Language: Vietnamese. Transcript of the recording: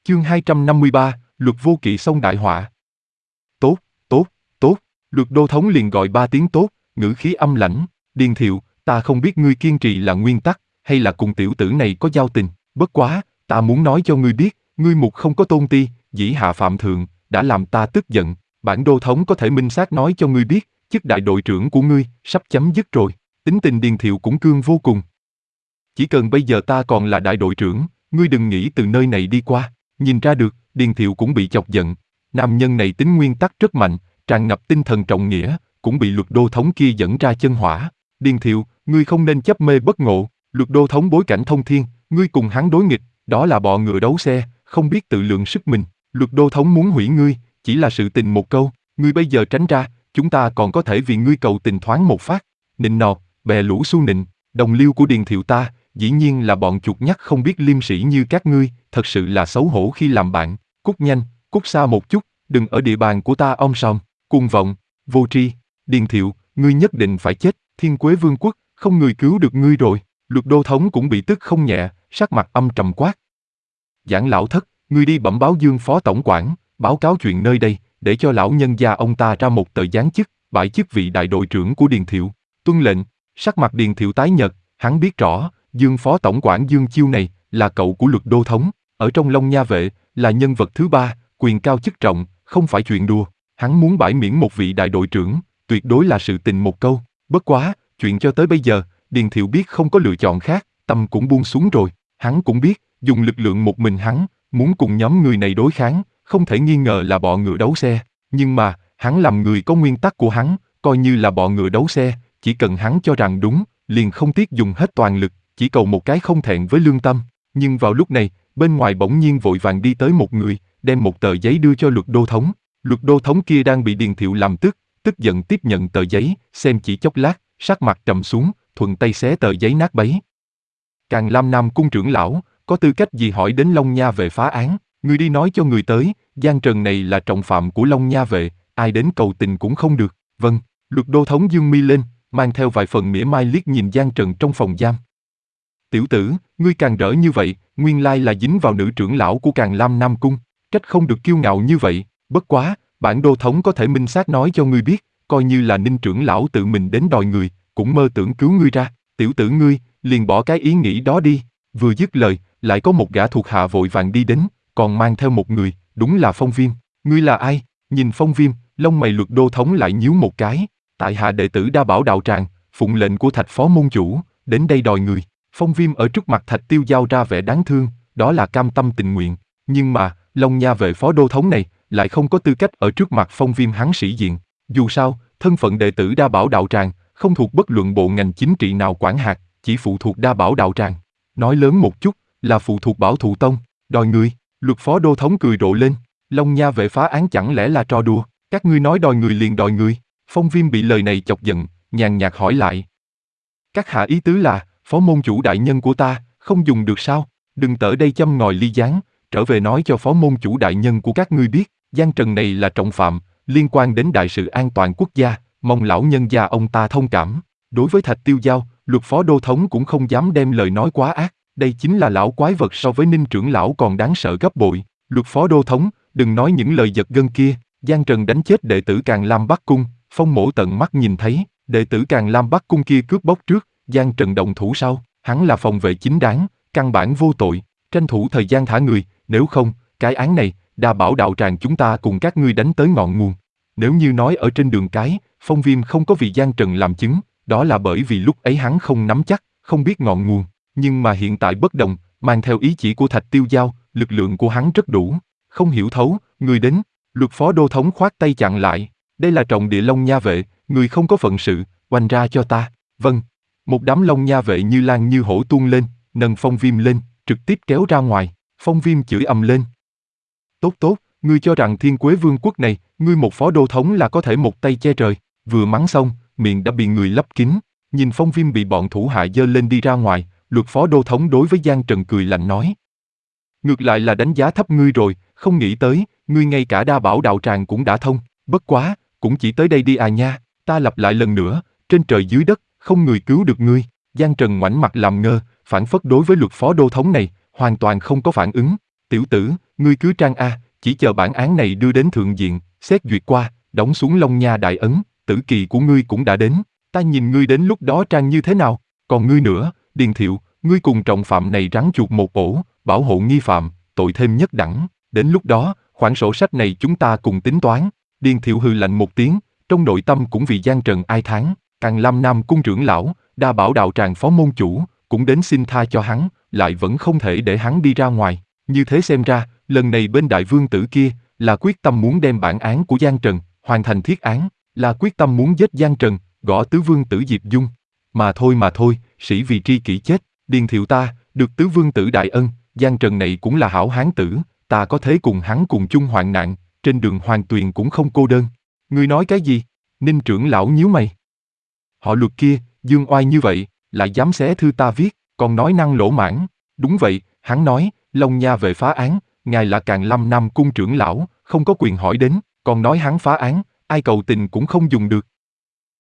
Chương 253, Luật vô kỵ xông đại họa. Tốt, tốt, tốt, Luật đô thống liền gọi 3 tiếng tốt, ngữ khí âm lãnh. Điền Thiệu, ta không biết ngươi kiên trì là nguyên tắc, hay là cùng tiểu tử này có giao tình, bất quá, ta muốn nói cho ngươi biết, ngươi mục không có tôn ti, dĩ hạ phạm thượng, đã làm ta tức giận. Bản đô thống có thể minh xác nói cho ngươi biết, chức đại đội trưởng của ngươi sắp chấm dứt rồi. Tính tình Điền Thiệu cũng cương vô cùng. Chỉ cần bây giờ ta còn là đại đội trưởng, ngươi đừng nghĩ từ nơi này đi qua. Nhìn ra được, Điền Thiệu cũng bị chọc giận. Nam nhân này tính nguyên tắc rất mạnh, tràn ngập tinh thần trọng nghĩa, cũng bị Luật đô thống kia dẫn ra chân hỏa. Điền Thiệu, ngươi không nên chấp mê bất ngộ. Luật đô thống bối cảnh thông thiên, ngươi cùng hắn đối nghịch, đó là bọ ngựa đấu xe, không biết tự lượng sức mình. Luật đô thống muốn hủy ngươi, chỉ là sự tình một câu, ngươi bây giờ tránh ra, chúng ta còn có thể vì ngươi cầu tình thoáng một phát. Nịnh nọt, bè lũ xu nịnh, đồng liêu của Điền Thiệu ta, dĩ nhiên là bọn chuột nhắt không biết liêm sỉ như các ngươi, thật sự là xấu hổ khi làm bạn. Cút nhanh, cút xa một chút, đừng ở địa bàn của ta om sòm, cuồng vọng, vô tri. Điền Thiệu, ngươi nhất định phải chết, Thiên Quế Vương quốc, không người cứu được ngươi rồi. Luật đô thống cũng bị tức không nhẹ, sắc mặt âm trầm quát. Giảng lão thất, ngươi đi bẩm báo Dương phó tổng quản, báo cáo chuyện nơi đây, để cho lão nhân gia ông ta ra một tờ giáng chức, bãi chức vị đại đội trưởng của Điền Thiệu. Tuân lệnh. Sắc mặt Điền Thiệu tái nhợt, hắn biết rõ, Dương phó tổng quản Dương Chiêu này là cậu của Luật đô thống, ở trong Long Nha vệ là nhân vật thứ 3, quyền cao chức trọng, không phải chuyện đùa. Hắn muốn bãi miễn một vị đại đội trưởng, tuyệt đối là sự tình một câu. Bất quá, chuyện cho tới bây giờ, Điền Thiệu biết không có lựa chọn khác, tâm cũng buông xuống rồi. Hắn cũng biết, dùng lực lượng một mình hắn, muốn cùng nhóm người này đối kháng, không thể nghi ngờ là bọ ngựa đấu xe. Nhưng mà, hắn làm người có nguyên tắc của hắn, coi như là bọ ngựa đấu xe, chỉ cần hắn cho rằng đúng, liền không tiếc dùng hết toàn lực, chỉ cầu một cái không thẹn với lương tâm. Nhưng vào lúc này, bên ngoài bỗng nhiên vội vàng đi tới một người, đem một tờ giấy đưa cho Luật đô thống. Luật đô thống kia đang bị Điền Thiệu làm tức giận tiếp nhận tờ giấy, xem chỉ chốc lát, sắc mặt trầm xuống, thuận tay xé tờ giấy nát bấy. Càn Lam Nam cung trưởng lão, có tư cách gì hỏi đến Long Nha vệ phá án? Ngươi đi nói cho người tới, Giang Trần này là trọng phạm của Long Nha vệ, ai đến cầu tình cũng không được. Vâng. Luật đô thống dương mi lên, mang theo vài phần mỉa mai liếc nhìn Giang Trần trong phòng giam. Tiểu tử, ngươi càng rỡ như vậy, nguyên lai là dính vào nữ trưởng lão của Càn Lam Nam cung, trách không được kiêu ngạo như vậy. Bất quá, bản đô thống có thể minh xác nói cho ngươi biết, coi như là Ninh trưởng lão tự mình đến đòi người, cũng mơ tưởng cứu ngươi ra. Tiểu tử ngươi, liền bỏ cái ý nghĩ đó đi. Vừa dứt lời, lại có một gã thuộc hạ vội vàng đi đến, còn mang theo một người, đúng là Phong Viêm. Ngươi là ai? Nhìn Phong Viêm, lông mày Luật đô thống lại nhíu một cái. Tại hạ đệ tử Đa Bảo đạo tràng, phụng lệnh của Thạch phó môn chủ, đến đây đòi người. Phong Viêm ở trước mặt Thạch Tiêu giao ra vẻ đáng thương, đó là cam tâm tình nguyện. Nhưng mà, Long Nha vệ phó đô thống này, lại không có tư cách ở trước mặt Phong Viêm hắn sĩ diện. Dù sao, thân phận đệ tử Đa Bảo đạo tràng, không thuộc bất luận bộ ngành chính trị nào quản hạt, chỉ phụ thuộc Đa Bảo đạo tràng. Nói lớn một chút, là phụ thuộc Bảo Thụ tông. Đòi người, Luật phó đô thống cười rộ lên. Long Nha vệ phá án chẳng lẽ là trò đùa? Các ngươi nói đòi người liền đòi người. Phong Viêm bị lời này chọc giận, nhàn nhạt hỏi lại. Các hạ ý tứ là, phó môn chủ đại nhân của ta, không dùng được sao? Đừng tở đây châm ngòi ly gián, trở về nói cho phó môn chủ đại nhân của các ngươi biết, Giang Trần này là trọng phạm, liên quan đến đại sự an toàn quốc gia, mong lão nhân gia ông ta thông cảm. Đối với Thạch Tiêu giao, Luật phó đô thống cũng không dám đem lời nói quá ác, đây chính là lão quái vật so với Ninh trưởng lão còn đáng sợ gấp bội. Luật phó đô thống, đừng nói những lời giật gân kia, Giang Trần đánh chết đệ tử Càn Lam Bắc cung, Phong mỗ tận mắt nhìn thấy, đệ tử Càn Lam Bắc cung kia cướp bóc trước, Giang Trần động thủ sau, hắn là phòng vệ chính đáng, căn bản vô tội, tranh thủ thời gian thả người, nếu không, cái án này, Đa Bảo đạo tràng chúng ta cùng các ngươi đánh tới ngọn nguồn. Nếu như nói ở trên đường cái, Phong Viêm không có vì Giang Trần làm chứng, đó là bởi vì lúc ấy hắn không nắm chắc, không biết ngọn nguồn, nhưng mà hiện tại bất đồng, mang theo ý chỉ của Thạch Tiêu giao, lực lượng của hắn rất đủ, không hiểu thấu, người đến. Luật phó đô thống khoát tay chặn lại, đây là trọng địa Long Nha vệ, người không có phận sự, oanh ra cho ta. Vâng. Một đám Long Nha vệ như lan như hổ tuôn lên, nâng Phong Viêm lên, trực tiếp kéo ra ngoài. Phong Viêm chửi ầm lên. Tốt tốt, ngươi cho rằng Thiên Quế Vương quốc này, ngươi một phó đô thống là có thể một tay che trời. Vừa mắng xong, miệng đã bị người lấp kín. Nhìn Phong Viêm bị bọn thủ hạ giơ lên đi ra ngoài, Luật phó đô thống đối với Giang Trần cười lạnh nói. Ngược lại là đánh giá thấp ngươi rồi, không nghĩ tới, ngươi ngay cả Đa Bảo đạo tràng cũng đã thông, bất quá, cũng chỉ tới đây đi à nha, ta lặp lại lần nữa, trên trời dưới đất, không người cứu được ngươi. Giang Trần ngoảnh mặt làm ngơ, phản phất đối với Luật phó đô thống này, hoàn toàn không có phản ứng. Tiểu tử, ngươi cứ trang a, chỉ chờ bản án này đưa đến thượng diện, xét duyệt qua, đóng xuống Long Nha đại ấn, tử kỳ của ngươi cũng đã đến, ta nhìn ngươi đến lúc đó trang như thế nào, còn ngươi nữa, Điền Thiệu, ngươi cùng trọng phạm này rắn chuột một ổ, bảo hộ nghi phạm, tội thêm nhất đẳng, đến lúc đó, khoản sổ sách này chúng ta cùng tính toán. Điền Thiệu hừ lạnh một tiếng, trong nội tâm cũng vì Giang Trần ai thán, Càn Lam Nam cung trưởng lão, Đa Bảo đạo tràng phó môn chủ, cũng đến xin tha cho hắn, lại vẫn không thể để hắn đi ra ngoài. Như thế xem ra, lần này bên đại vương tử kia, là quyết tâm muốn đem bản án của Giang Trần, hoàn thành thiết án, là quyết tâm muốn giết Giang Trần, gõ tứ vương tử Diệp Dung. Mà thôi, sĩ vì tri kỷ chết, Điền Thiệu ta, được tứ vương tử đại ân, Giang Trần này cũng là hảo hán tử, ta có thể cùng hắn cùng chung hoạn nạn, trên đường hoàng tuyền cũng không cô đơn. Ngươi nói cái gì? Ninh trưởng lão nhíu mày. Họ Luật kia, dương oai như vậy, lại dám xé thư ta viết, còn nói năng lỗ mãng. Đúng vậy, hắn nói, Long Nha về phá án, ngài là Càn Lam Nam cung trưởng lão, không có quyền hỏi đến, còn nói hắn phá án, ai cầu tình cũng không dùng được.